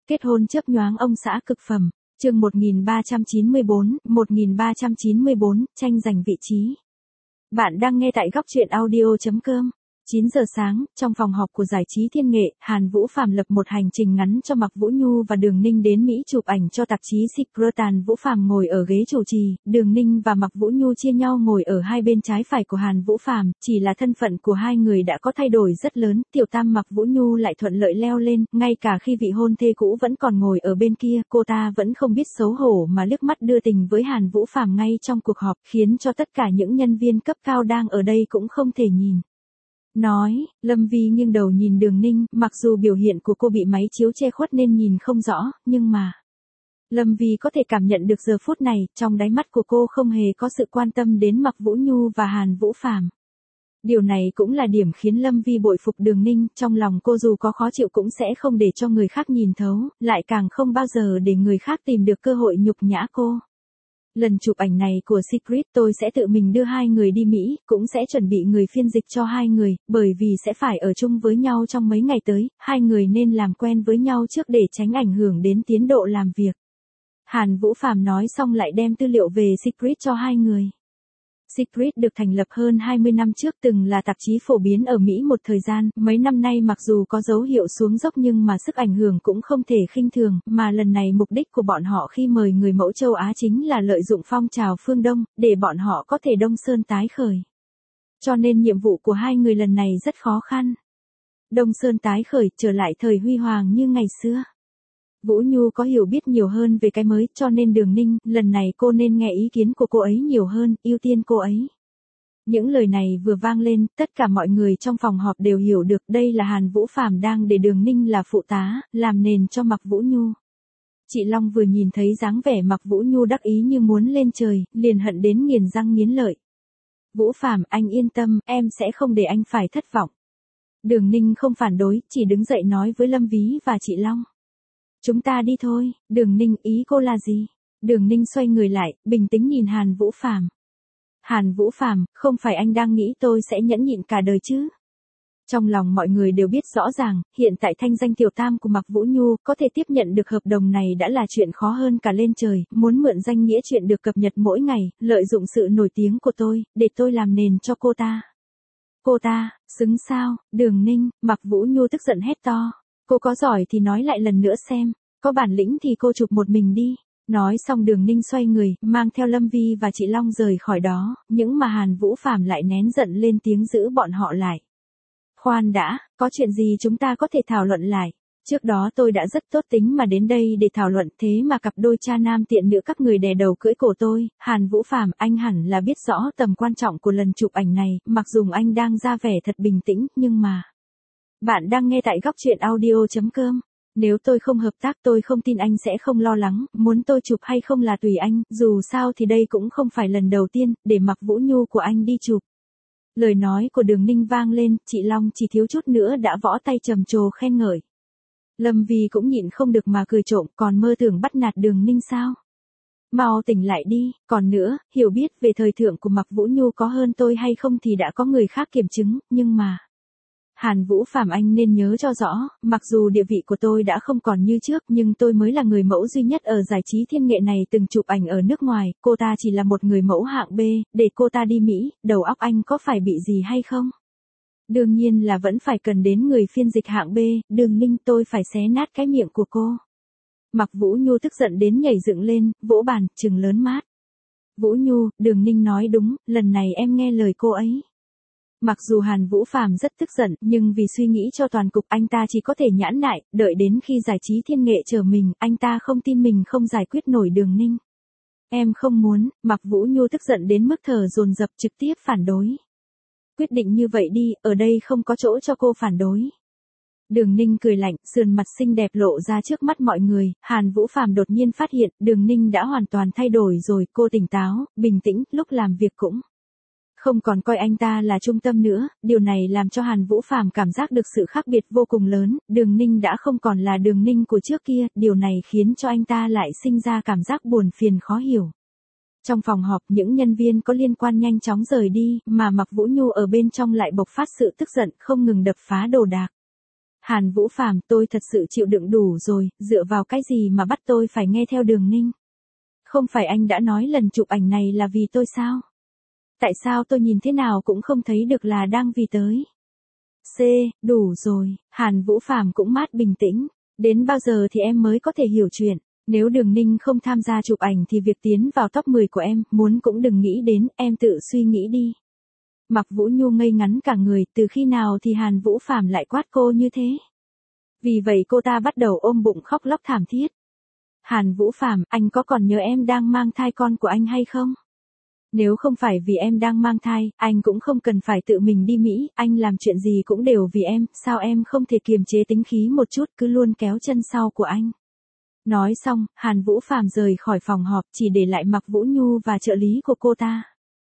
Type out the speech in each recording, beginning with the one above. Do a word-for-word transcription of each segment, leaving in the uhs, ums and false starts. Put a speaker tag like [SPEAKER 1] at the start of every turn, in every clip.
[SPEAKER 1] Kết hôn chớp nhoáng ông xã cực phẩm. Chương một nghìn ba trăm chín mươi bốn, một nghìn ba trăm chín mươi bốn, tranh giành vị trí. Bạn đang nghe tại góc truyện audio chấm com. chín giờ sáng, trong phòng họp của giải trí Thiên Nghệ, Hàn Vũ Phàm lập một hành trình ngắn cho Mạc Vũ Nhu và Đường Ninh đến Mỹ chụp ảnh cho tạp chí Secret. Hàn Vũ Phàm ngồi ở ghế chủ trì, Đường Ninh và Mạc Vũ Nhu chia nhau ngồi ở hai bên trái phải của Hàn Vũ Phàm, chỉ là thân phận của hai người đã có thay đổi rất lớn, tiểu tam Mạc Vũ Nhu lại thuận lợi leo lên, ngay cả khi vị hôn thê cũ vẫn còn ngồi ở bên kia, cô ta vẫn không biết xấu hổ mà liếc mắt đưa tình với Hàn Vũ Phàm ngay trong cuộc họp, khiến cho tất cả những nhân viên cấp cao đang ở đây cũng không thể nhìn. Nói, Lâm Vi nghiêng đầu nhìn Đường Ninh, mặc dù biểu hiện của cô bị máy chiếu che khuất nên nhìn không rõ, nhưng mà Lâm Vi có thể cảm nhận được giờ phút này, trong đáy mắt của cô không hề có sự quan tâm đến Mạc Vũ Nhu và Hàn Vũ Phàm. Điều này cũng là điểm khiến Lâm Vi bội phục Đường Ninh, trong lòng cô dù có khó chịu cũng sẽ không để cho người khác nhìn thấu, lại càng không bao giờ để người khác tìm được cơ hội nhục nhã cô. Lần chụp ảnh này của Secret tôi sẽ tự mình đưa hai người đi Mỹ, cũng sẽ chuẩn bị người phiên dịch cho hai người, bởi vì sẽ phải ở chung với nhau trong mấy ngày tới, hai người nên làm quen với nhau trước để tránh ảnh hưởng đến tiến độ làm việc. Hàn Vũ Phàm nói xong lại đem tư liệu về Secret cho hai người. Secret được thành lập hơn hai mươi năm trước, từng là tạp chí phổ biến ở Mỹ một thời gian, mấy năm nay mặc dù có dấu hiệu xuống dốc nhưng mà sức ảnh hưởng cũng không thể khinh thường, mà lần này mục đích của bọn họ khi mời người mẫu châu Á chính là lợi dụng phong trào phương Đông, để bọn họ có thể Đông Sơn tái khởi. Cho nên nhiệm vụ của hai người lần này rất khó khăn. Đông Sơn tái khởi, trở lại thời huy hoàng như ngày xưa. Vũ Nhu có hiểu biết nhiều hơn về cái mới, cho nên Đường Ninh, lần này cô nên nghe ý kiến của cô ấy nhiều hơn, ưu tiên cô ấy. Những lời này vừa vang lên, tất cả mọi người trong phòng họp đều hiểu được đây là Hàn Vũ Phàm đang để Đường Ninh là phụ tá, làm nền cho Mạc Vũ Nhu. Chị Long vừa nhìn thấy dáng vẻ Mạc Vũ Nhu đắc ý như muốn lên trời, liền hận đến nghiến răng nghiến lợi. Vũ Phàm, anh yên tâm, em sẽ không để anh phải thất vọng. Đường Ninh không phản đối, chỉ đứng dậy nói với Lâm Ví và chị Long. Chúng ta đi thôi. Đường Ninh, ý cô là gì? Đường Ninh xoay người lại, bình tĩnh nhìn Hàn Vũ Phàm. Hàn Vũ Phàm, không phải anh đang nghĩ tôi sẽ nhẫn nhịn cả đời chứ? Trong lòng mọi người đều biết rõ ràng, hiện tại thanh danh tiểu tam của Mạc Vũ Nhu, có thể tiếp nhận được hợp đồng này đã là chuyện khó hơn cả lên trời, muốn mượn danh nghĩa chuyện được cập nhật mỗi ngày, lợi dụng sự nổi tiếng của tôi, để tôi làm nền cho cô ta. Cô ta, xứng sao? Đường Ninh, Mạc Vũ Nhu tức giận hét to. Cô có giỏi thì nói lại lần nữa xem, có bản lĩnh thì cô chụp một mình đi. Nói xong Đường Ninh xoay người, mang theo Lâm Vi và chị Long rời khỏi đó, những mà Hàn Vũ Phàm lại nén giận lên tiếng giữ bọn họ lại. Khoan đã, có chuyện gì chúng ta có thể thảo luận lại. Trước đó tôi đã rất tốt tính mà đến đây để thảo luận, thế mà cặp đôi cha nam tiện nữ các người đè đầu cưỡi cổ tôi. Hàn Vũ Phàm, anh hẳn là biết rõ tầm quan trọng của lần chụp ảnh này, mặc dù anh đang ra vẻ thật bình tĩnh, nhưng mà... Bạn đang nghe tại góc truyện audio chấm com. Nếu tôi không hợp tác tôi không tin anh sẽ không lo lắng, muốn tôi chụp hay không là tùy anh, dù sao thì đây cũng không phải lần đầu tiên, để Mạc Vũ Nhu của anh đi chụp. Lời nói của Đường Ninh vang lên, chị Long chỉ thiếu chút nữa đã võ tay trầm trồ khen ngợi. Lâm Vi cũng nhịn không được mà cười trộm, còn mơ tưởng bắt nạt Đường Ninh sao? Mau tỉnh lại đi, còn nữa, hiểu biết về thời thượng của Mạc Vũ Nhu có hơn tôi hay không thì đã có người khác kiểm chứng, nhưng mà... Hàn Vũ Phàm, anh nên nhớ cho rõ, mặc dù địa vị của tôi đã không còn như trước nhưng tôi mới là người mẫu duy nhất ở giải trí Thiên Nghệ này từng chụp ảnh ở nước ngoài, cô ta chỉ là một người mẫu hạng B, để cô ta đi Mỹ, đầu óc anh có phải bị gì hay không? Đương nhiên là vẫn phải cần đến người phiên dịch hạng B, Đường Ninh, tôi phải xé nát cái miệng của cô. Mạc Vũ Nhu tức giận đến nhảy dựng lên, vỗ bàn, trừng lớn mắt. Vũ Nhu, Đường Ninh nói đúng, lần này em nghe lời cô ấy. Mặc dù Hàn Vũ Phàm rất tức giận, nhưng vì suy nghĩ cho toàn cục anh ta chỉ có thể nhãn nại, đợi đến khi giải trí Thiên Nghệ chờ mình, anh ta không tin mình không giải quyết nổi Đường Ninh. Em không muốn, Mạc Vũ Nhu tức giận đến mức thở dồn dập trực tiếp phản đối. Quyết định như vậy đi, ở đây không có chỗ cho cô phản đối. Đường Ninh cười lạnh, sườn mặt xinh đẹp lộ ra trước mắt mọi người, Hàn Vũ Phàm đột nhiên phát hiện, Đường Ninh đã hoàn toàn thay đổi rồi, cô tỉnh táo, bình tĩnh, lúc làm việc cũng không còn coi anh ta là trung tâm nữa, điều này làm cho Hàn Vũ Phàm cảm giác được sự khác biệt vô cùng lớn, Đường Ninh đã không còn là Đường Ninh của trước kia, điều này khiến cho anh ta lại sinh ra cảm giác buồn phiền khó hiểu. Trong phòng họp những nhân viên có liên quan nhanh chóng rời đi, mà Mạc Vũ Nhu ở bên trong lại bộc phát sự tức giận không ngừng đập phá đồ đạc. Hàn Vũ Phàm, tôi thật sự chịu đựng đủ rồi, dựa vào cái gì mà bắt tôi phải nghe theo Đường Ninh? Không phải anh đã nói lần chụp ảnh này là vì tôi sao? Tại sao tôi nhìn thế nào cũng không thấy được là đang vì tới? C, đủ rồi, Hàn Vũ Phàm cũng mát bình tĩnh. Đến bao giờ thì em mới có thể hiểu chuyện? Nếu Đường Ninh không tham gia chụp ảnh thì việc tiến vào top mười của em, muốn cũng đừng nghĩ đến, em tự suy nghĩ đi. Mạc Vũ Nhu ngây ngắn cả người, từ khi nào thì Hàn Vũ Phàm lại quát cô như thế? Vì vậy cô ta bắt đầu ôm bụng khóc lóc thảm thiết. Hàn Vũ Phàm, anh có còn nhớ em đang mang thai con của anh hay không? Nếu không phải vì em đang mang thai, anh cũng không cần phải tự mình đi Mỹ, anh làm chuyện gì cũng đều vì em, sao em không thể kiềm chế tính khí một chút cứ luôn kéo chân sau của anh? Nói xong, Hàn Vũ Phàm rời khỏi phòng họp chỉ để lại Mạc Vũ Nhu và trợ lý của cô ta.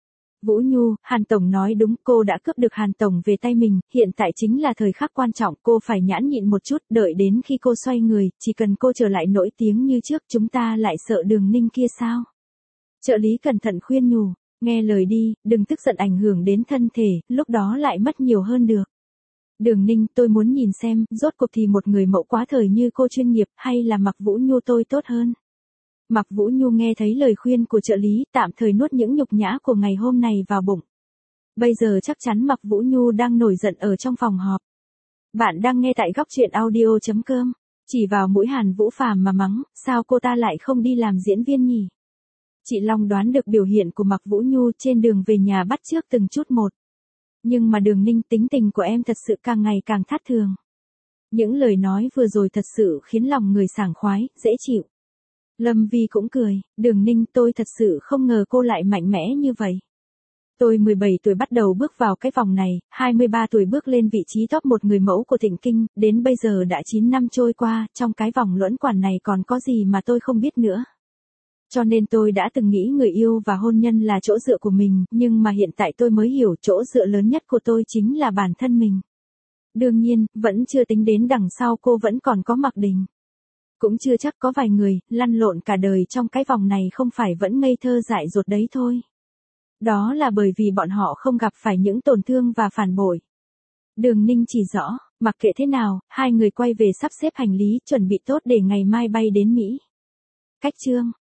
[SPEAKER 1] Vũ Nhu, Hàn Tổng nói đúng, cô đã cướp được Hàn Tổng về tay mình, hiện tại chính là thời khắc quan trọng, cô phải nhãn nhịn một chút, đợi đến khi cô xoay người, chỉ cần cô trở lại nổi tiếng như trước, chúng ta lại sợ Đường Ninh kia sao? Trợ lý cẩn thận khuyên nhủ, nghe lời đi, đừng tức giận ảnh hưởng đến thân thể, lúc đó lại mất nhiều hơn được. Đường Ninh, tôi muốn nhìn xem, rốt cuộc thì một người mẫu quá thời như cô chuyên nghiệp, hay là Mạc Vũ Nhu tôi tốt hơn? Mạc Vũ Nhu nghe thấy lời khuyên của trợ lý, tạm thời nuốt những nhục nhã của ngày hôm này vào bụng. Bây giờ chắc chắn Mạc Vũ Nhu đang nổi giận ở trong phòng họp. Bạn đang nghe tại góc truyện audio chấm com. Chỉ vào mũi Hàn Vũ Phàm mà mắng, sao cô ta lại không đi làm diễn viên nhỉ? Chị Long đoán được biểu hiện của Mạc Vũ Nhu trên đường về nhà bắt chước từng chút một. Nhưng mà Đường Ninh, tính tình của em thật sự càng ngày càng thất thường. Những lời nói vừa rồi thật sự khiến lòng người sảng khoái, dễ chịu. Lâm Vi cũng cười, Đường Ninh, tôi thật sự không ngờ cô lại mạnh mẽ như vậy. Tôi mười bảy tuổi bắt đầu bước vào cái vòng này, hai mươi ba tuổi bước lên vị trí top một người mẫu của Thịnh Kinh, đến bây giờ đã chín năm trôi qua, trong cái vòng luẩn quẩn này còn có gì mà tôi không biết nữa. Cho nên tôi đã từng nghĩ người yêu và hôn nhân là chỗ dựa của mình, nhưng mà hiện tại tôi mới hiểu chỗ dựa lớn nhất của tôi chính là bản thân mình. Đương nhiên, vẫn chưa tính đến đằng sau cô vẫn còn có Mạc Đình. Cũng chưa chắc, có vài người, lăn lộn cả đời trong cái vòng này không phải vẫn ngây thơ dại dột đấy thôi. Đó là bởi vì bọn họ không gặp phải những tổn thương và phản bội. Đường Ninh chỉ rõ, mặc kệ thế nào, hai người quay về sắp xếp hành lý, chuẩn bị tốt để ngày mai bay đến Mỹ. Cách chương